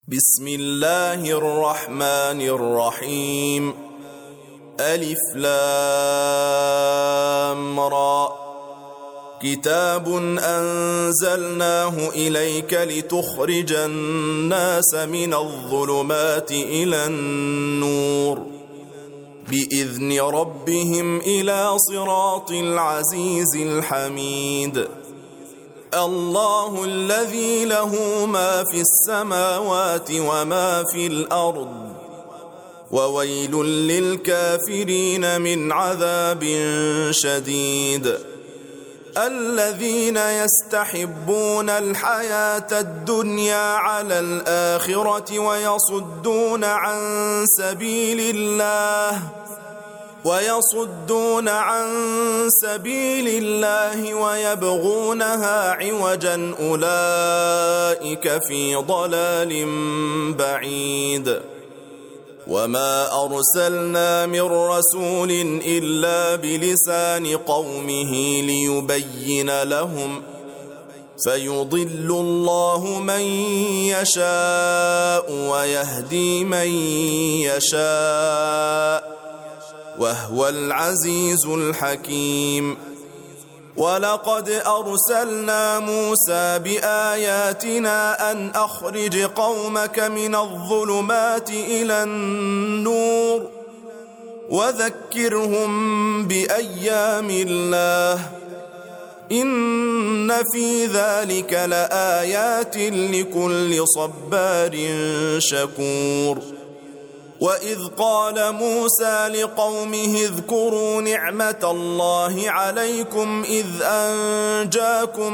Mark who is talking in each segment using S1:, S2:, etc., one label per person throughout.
S1: بسم الله الرحمن الرحيم. ألف لام را. كتاب أنزلناه إليك لتخرج الناس من الظلمات إلى النور بإذن ربهم إلى صراط العزيز الحميد. الله الذي له ما في السماوات وما في الأرض وويل للكافرين من عذاب شديد. الذين يستحبون الحياة الدنيا على الآخرة ويصدون عن سبيل الله ويبغونها عوجا أولئك في ضلال بعيد. وما أرسلنا من رسول إلا بلسان قومه ليبين لهم فيضل الله من يشاء ويهدي من يشاء وهو العزيز الحكيم. ولقد أرسلنا موسى بآياتنا أن أخرج قومك من الظلمات إلى النور وذكرهم بأيام الله إن في ذلك لآيات لكل صبار شكور. وإذ قال موسى لقومه اذكروا نعمة الله عليكم إذ أنجاكم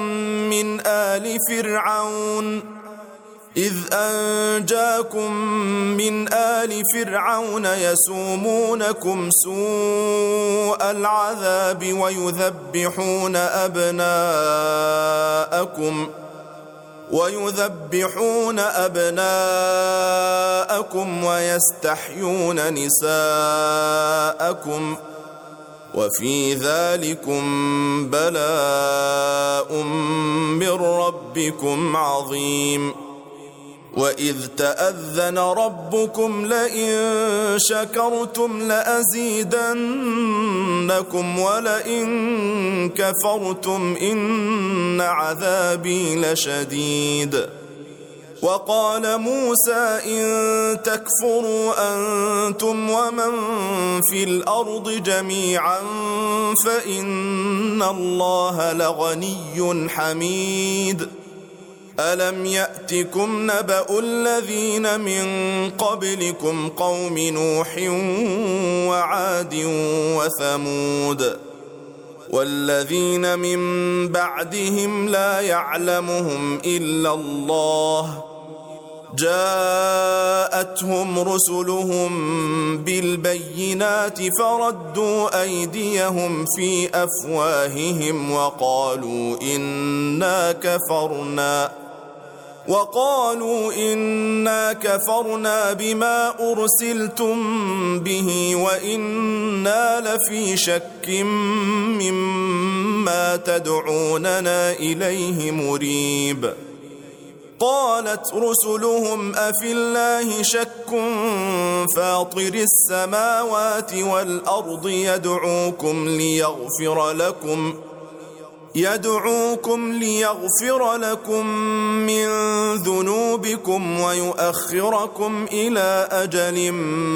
S1: من آل فرعون يسومونكم سوء العذاب ويذبحون أبناءكم ويستحيون نساءكم وفي ذلكم بلاء من ربكم عظيم. وإذ تأذن ربكم لئن شكرتم لأزيدنكم ولئن كفرتم إن عذابي لشديد. وقال موسى إن تكفروا أنتم ومن في الأرض جميعا فإن الله لغني حميد. ألم يأتكم نبأ الذين من قبلكم قوم نوح وعاد وثمود والذين من بعدهم لا يعلمهم إلا الله جاءتهم رسلهم بالبينات فردوا أيديهم في أفواههم وقالوا إنا كفرنا بما أرسلتم به وإنا لفي شك مما تدعوننا إليه مريب. قالت رسلهم أفي الله شك فاطر السماوات والأرض يدعوكم ليغفر لكم من ذنوبكم ويؤخركم إلى أجل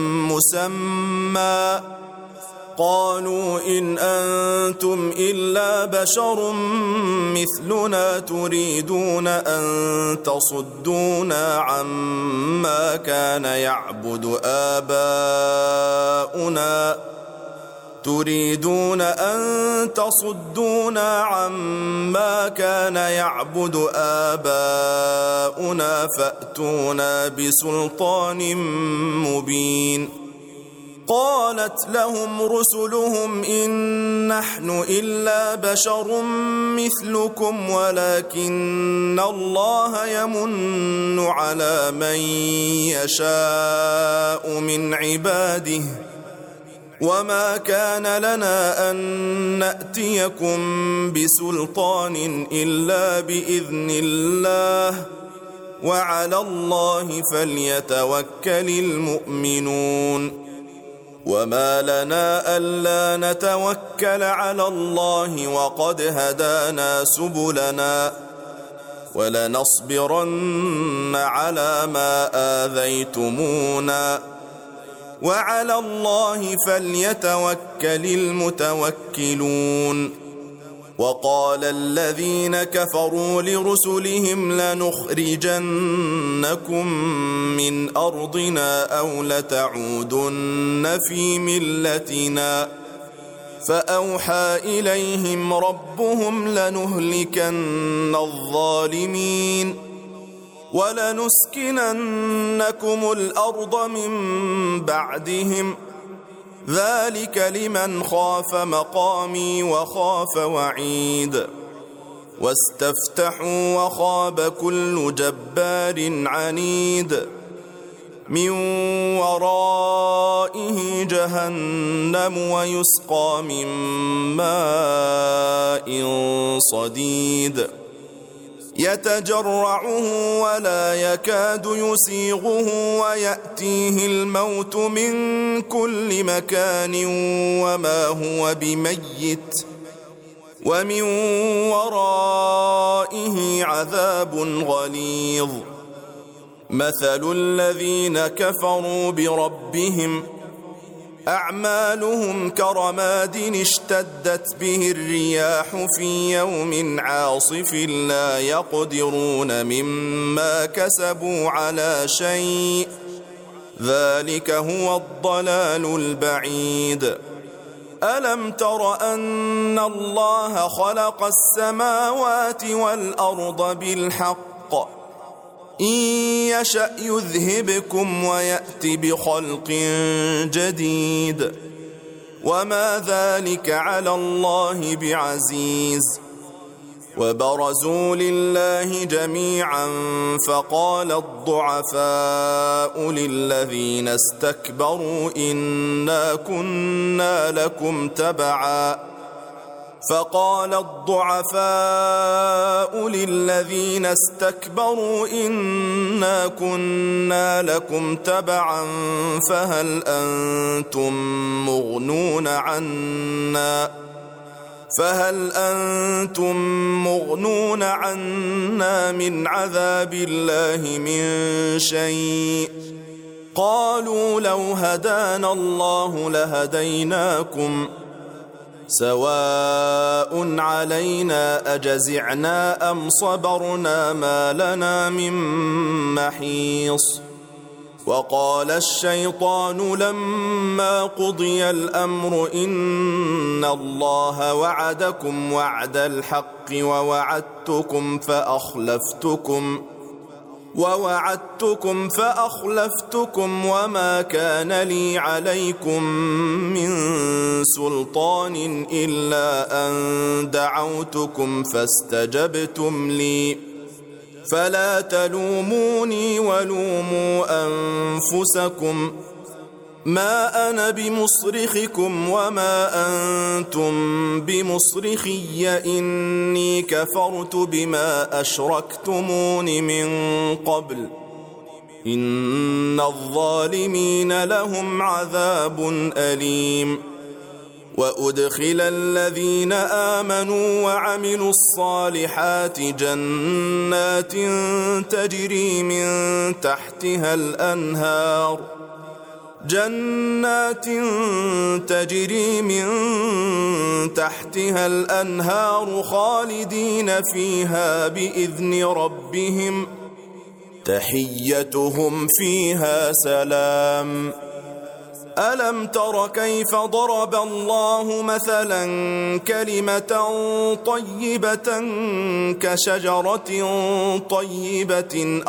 S1: مسمى. قالوا إن أنتم إلا بشر مثلنا تريدون أن تصدونا عما كان يعبد آباؤنا فأتونا بسلطان مبين. قالت لهم رسلهم إن نحن إلا بشر مثلكم ولكن الله يمن على من يشاء من عباده وما كان لنا أن نأتيكم بسلطان إلا بإذن الله وعلى الله فليتوكل المؤمنون وما لنا ألا نتوكل على الله وقد هدانا سبلنا ولنصبرن على ما آذيتمونا وعلى الله فليتوكل المتوكلون وقال الذين كفروا لرسلهم لنخرجنكم من أرضنا أو لتعودن في ملتنا فأوحى إليهم ربهم لنهلكن الظالمين ولنسكننكم الأرض من بعدهم ذلك لمن خاف مقامي وخاف وعيد واستفتحوا وخاب كل جبار عنيد من ورائه جهنم ويسقى من ماء صديد يتجرعه ولا يكاد يسيغه ويأتيه الموت من كل مكان وما هو بميت ومن ورائه عذاب غليظ مثل الذين كفروا بربهم أعمالهم كرماد اشتدت به الرياح في يوم عاصف لا يقدرون مما كسبوا على شيء ذلك هو الضلال البعيد ألم تر أن الله خلق السماوات والأرض بالحق إن يشأ يذهبكم ويأت بخلق جديد وما ذلك على الله بعزيز وبرزوا لله جميعا فقال الضعفاء للذين استكبروا إنا كنا لكم تبعا فقال الضعفاء للذين استكبروا إنا كنا لكم تبعا فهل أنتم مغنون عنا من عذاب الله من شيء قالوا لو هدانا الله لهديناكم سواء علينا أجزعنا أم صبرنا ما لنا من محيص وقال الشيطان لما قضي الأمر إن الله وعدكم وعد الحق ووعدتكم فأخلفتكم وما كان لي عليكم من سلطان إلا أن دعوتكم فاستجبتم لي فلا تلوموني ولوموا أنفسكم ما أنا بمصرخكم وما أنتم بمصرخي إني كفرت بما أشركتمون من قبل إن الظالمين لهم عذاب أليم وأدخل الذين آمنوا وعملوا الصالحات جنات تجري من تحتها الأنهار خالدين فيها بإذن ربهم تحيتهم فيها سلام ألم تر كيف ضرب الله مثلا كلمة طيبة كشجرة طيبة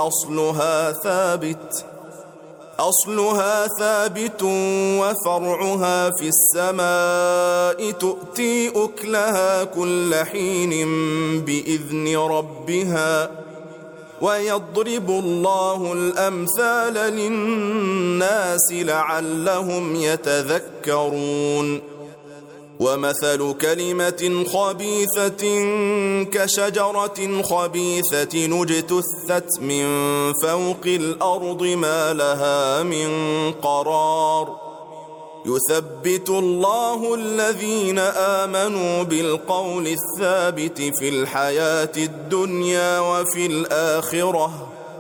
S1: أصلها ثابت وفرعها في السماء تؤتي أكلها كل حين بإذن ربها ويضرب الله الأمثال للناس لعلهم يتذكرون ومثل كلمة خبيثة كشجرة خبيثة اجتثت من فوق الأرض ما لها من قرار يثبت الله الذين آمنوا بالقول الثابت في الحياة الدنيا وفي الآخرة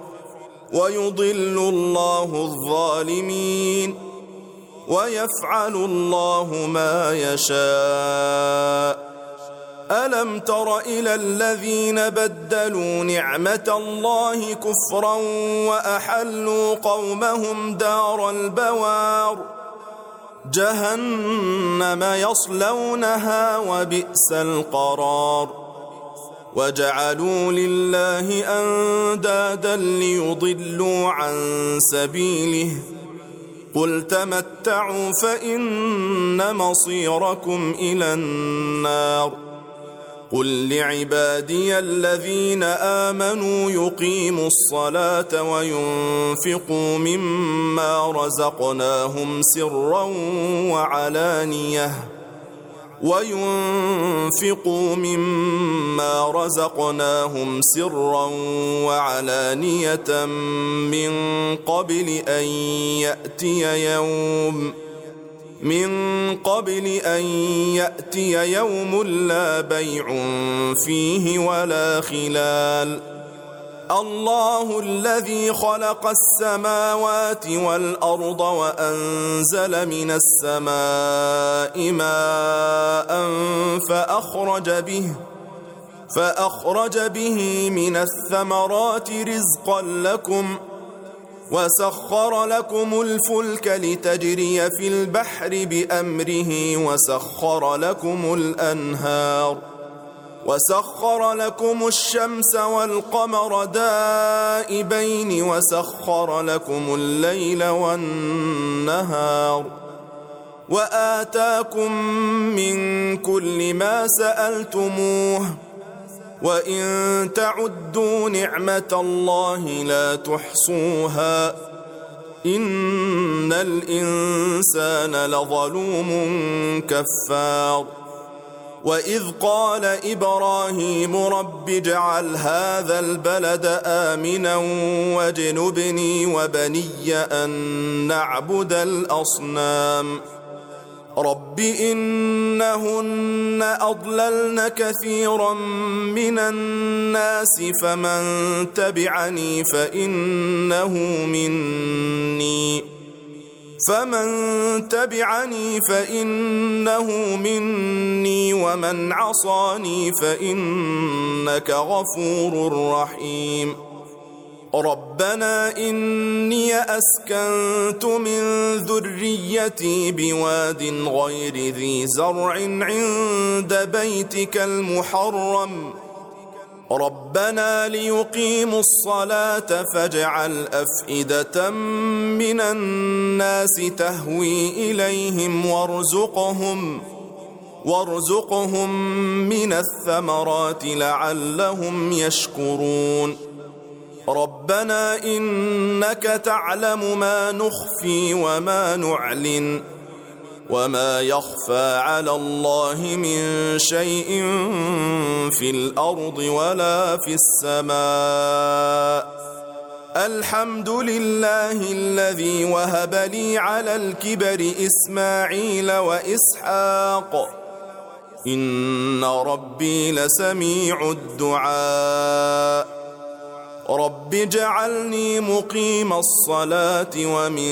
S1: ويضل الله الظالمين ويفعل الله ما يشاء. ألم تر إلى الذين بدلوا نعمة الله كفرا وأحلوا قومهم دار البوار جهنم يصلونها وبئس القرار وجعلوا لله أندادا ليضلوا عن سبيله قل تمتعوا فإن مصيركم إلى النار قل لعبادي الذين آمنوا يقيموا الصلاة وينفقوا مما رزقناهم سرا وعلانية من قبل أن يأتي يوم لا بيع فيه ولا خلال الله الذي خلق السماوات والأرض وأنزل من السماء ماء فأخرج به من الثمرات رزقا لكم وسخر لكم الفلك لتجري في البحر بأمره وسخر لكم الشمس والقمر دائبين وسخر لكم الليل والنهار وآتاكم من كل ما سألتموه وإن تعدوا نعمة الله لا تحصوها إن الإنسان لظلوم كفار وإذ قال إبراهيم رب اجعل هذا البلد آمنا واجنبني وبني أن نعبد الأصنام رب إنهن أضللن كثيرا من الناس فمن تبعني فإنه مني ومن عصاني فإنك غفور رحيم ربنا إني أسكنت من ذريتي بواد غير ذي زرع عند بيتك المحرم ربنا ليقيموا الصلاة فاجعل أفئدة من الناس تهوي إليهم وارزقهم من الثمرات لعلهم يشكرون ربنا إنك تعلم ما نخفي وما نعلن وما يخفى على الله من شيء في الأرض ولا في السماء الحمد لله الذي وهب لي على الكبر إسماعيل وإسحاق إن ربي لسميع الدعاء رب اجعلني مقيم الصلاة ومن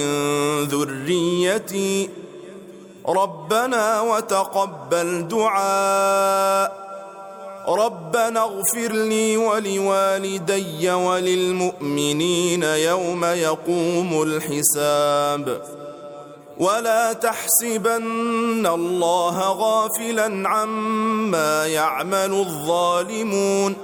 S1: ذريتي ربنا وتقبل دعاء ربنا اغفر لي ولوالدي وللمؤمنين يوم يقوم الحساب ولا تحسبن الله غافلا عما يعمل الظالمون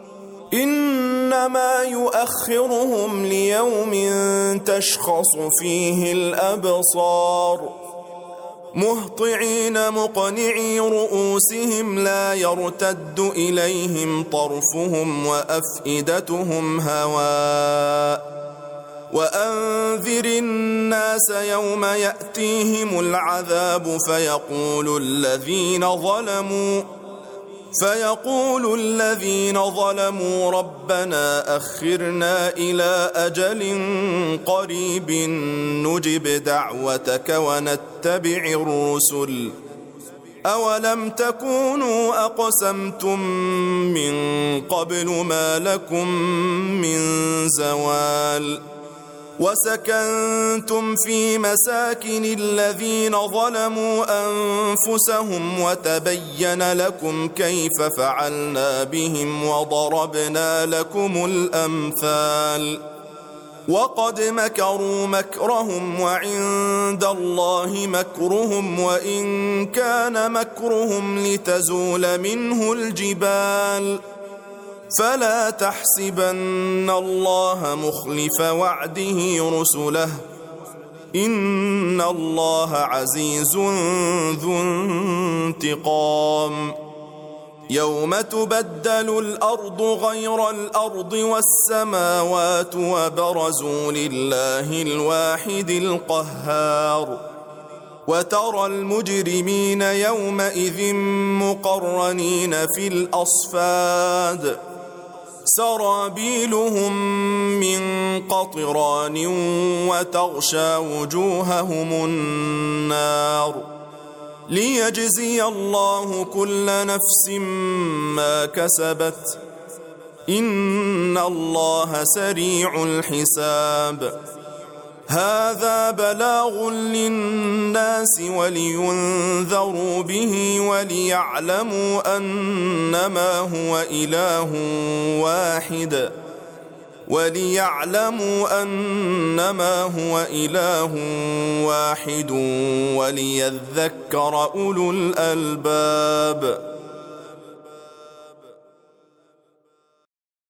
S1: إنما يؤخرهم ليوم تشخص فيه الأبصار مهطعين مقنعي رؤوسهم لا يرتد إليهم طرفهم وأفئدتهم هواء وأنذر الناس يوم يأتيهم العذاب فيقول الذين ظلموا ربنا أخرنا إلى أجل قريب نجب دعوتك ونتبع الرسل أولم تكونوا أقسمتم من قبل ما لكم من زوال وسكنتم في مساكن الذين ظلموا أنفسهم وتبين لكم كيف فعلنا بهم وضربنا لكم الأمثال وقد مكروا مكرهم وعند الله مكرهم وإن كان مكرهم لتزول منه الجبال فلا تحسبن الله مخلف وعده رسله إن الله عزيز ذو انتقام يوم تبدل الأرض غير الأرض والسماوات وبرزوا لله الواحد القهار وترى المجرمين يومئذ مقرنين في الأصفاد سرابيلهم من قطران وتغشى وجوههم النار ليجزي الله كل نفس ما كسبت إن الله سريع الحساب هذا بلاغ للناس ولينذروا به وليعلموا أنما هو إله واحد وليذكر أولو الألباب